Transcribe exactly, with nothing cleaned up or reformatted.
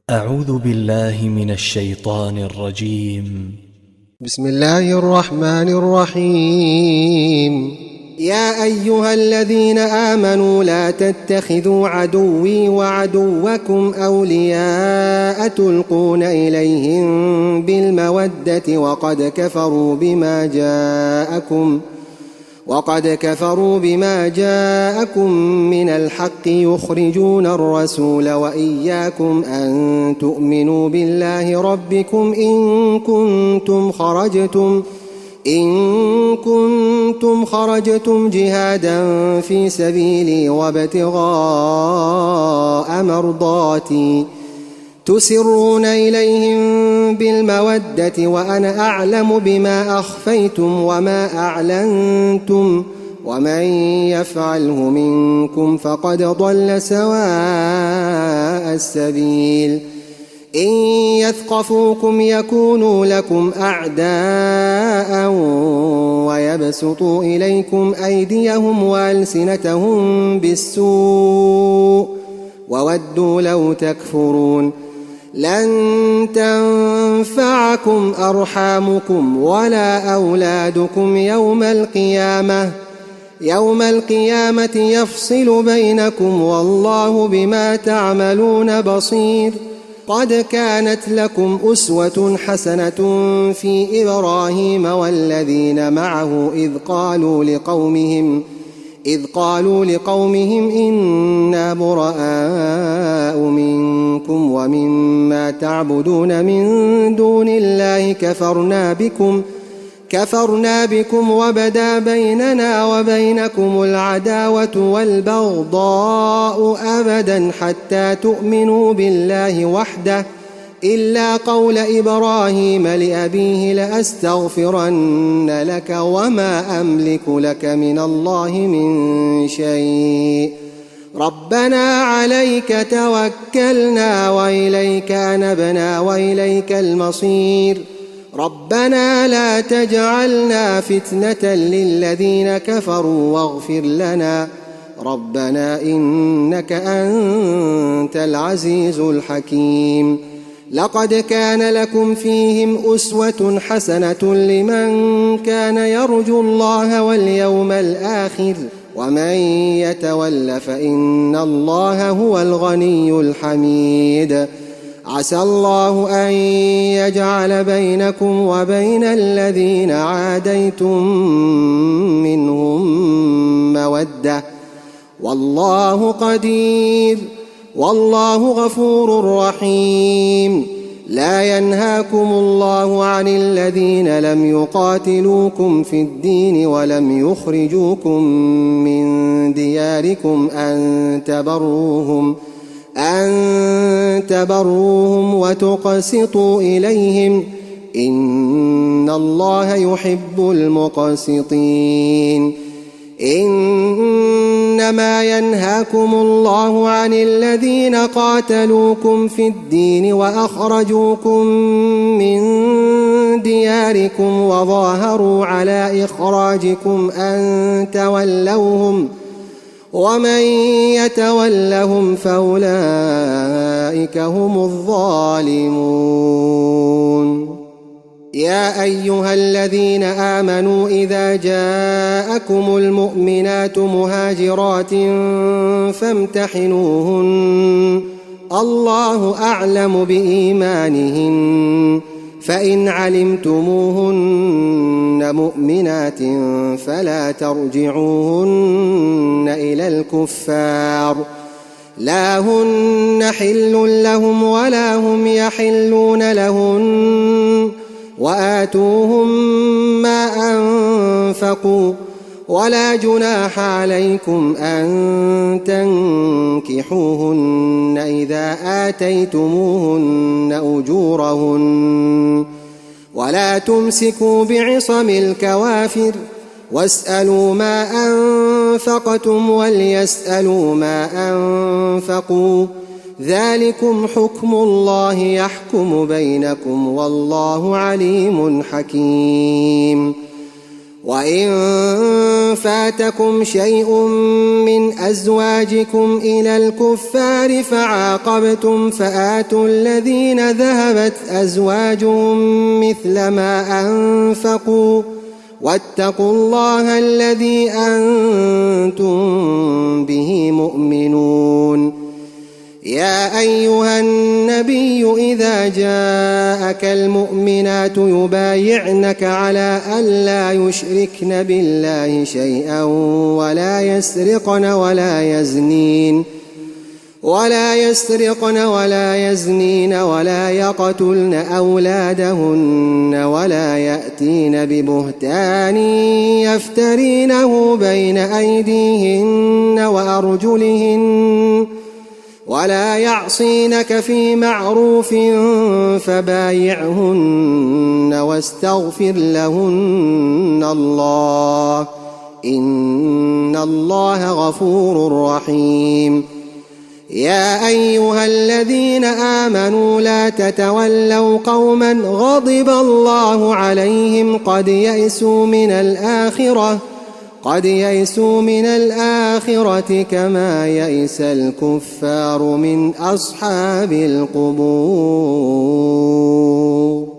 أعوذ بالله من الشيطان الرجيم. بسم الله الرحمن الرحيم. يا أيها الذين آمنوا لا تتخذوا عدوي وعدوكم أولياء تلقون إليهم بالمودة وقد كفروا بما جاءكم وقد كفروا بما جاءكم من الحق يخرجون الرسول وإياكم أن تؤمنوا بالله ربكم إن كنتم خرجتم إن كنتم خرجتم جهادا في سبيلي وابتغاء مرضاتي تسرون إليهم بالمودة وأنا أعلم بما أخفيتم وما أعلنتم ومن يفعله منكم فقد ضل سواء السبيل. إن يثقفوكم يكونوا لكم أعداء ويبسطوا إليكم أيديهم وألسنتهم بالسوء وودوا لو تكفرون. لن تنفعكم أرحامكم ولا أولادكم يوم القيامة يوم القيامة يفصل بينكم والله بما تعملون بصير. قد كانت لكم أسوة حسنة في إبراهيم والذين معه إذ قالوا لقومهم إذ قالوا لقومهم إنا براء منكم ومما تعبدون من دون الله كفرنا بكم كفرنا بكم وبدا بيننا وبينكم العداوة والبغضاء أبدا حتى تؤمنوا بالله وحده إلا قول إبراهيم لأبيه لأستغفرن لك وما أملك لك من الله من شيء ربنا عليك توكلنا وإليك أنبنا وإليك المصير ربنا لا تجعلنا فتنة للذين كفروا واغفر لنا ربنا إنك أنت العزيز الحكيم. لقد كان لكم فيهم أسوة حسنة لمن كان يرجو الله واليوم الآخر ومن يتول فإن الله هو الغني الحميد. عسى الله أن يجعل بينكم وبين الذين عاديتم منهم مودة والله قدير والله غفور رحيم. لا ينهاكم الله عن الذين لم يقاتلوكم في الدين ولم يخرجوكم من دياركم أن تبروهم أن تبروهم وتقسطوا إليهم إن الله يحب المقسطين. إنما ينهاكم الله عن الذين قاتلوكم في الدين وأخرجوكم من دياركم وظاهروا على إخراجكم أن تولوهم ومن يتولهم فأولئك هم الظالمون. يا أيها الذين آمنوا إذا جاءكم المؤمنات مهاجرات فامتحنوهن الله أعلم بإيمانهن فإن علمتموهن مؤمنات فلا ترجعوهن إلى الكفار لا هن حل لهم ولا هم يحلون لهن وآتوهم ما أنفقوا ولا جناح عليكم أن تنكحوهن إذا آتيتموهن أجورهن ولا تمسكوا بعصم الكوافر واسألوا ما أنفقتم وليسألوا ما أنفقوا ذلكم حكم الله يحكم بينكم والله عليم حكيم. وإن فاتكم شيء من أزواجكم إلى الكفار فعاقبتم فآتوا الذين ذهبت أزواجهم مثل ما أنفقوا واتقوا الله الذي أنتم به مؤمنون. يا أيها النبي إذا جاءك المؤمنات يبايعنك على ألا يشركن بالله شيئا ولا يسرقن ولا يزنين ولا يسرقن ولا يزنين ولا يقتلن أولادهن ولا يأتين ببهتان يفترينه بين أيديهن وأرجلهن ولا يعصينك في معروف فبايعهن واستغفر لهن الله إن الله غفور رحيم. يا أيها الذين آمنوا لا تتولوا قوما غضب الله عليهم قد يئسوا من الآخرة قد يئسوا من الآخرة كما يئس الكفار من أصحاب القبور.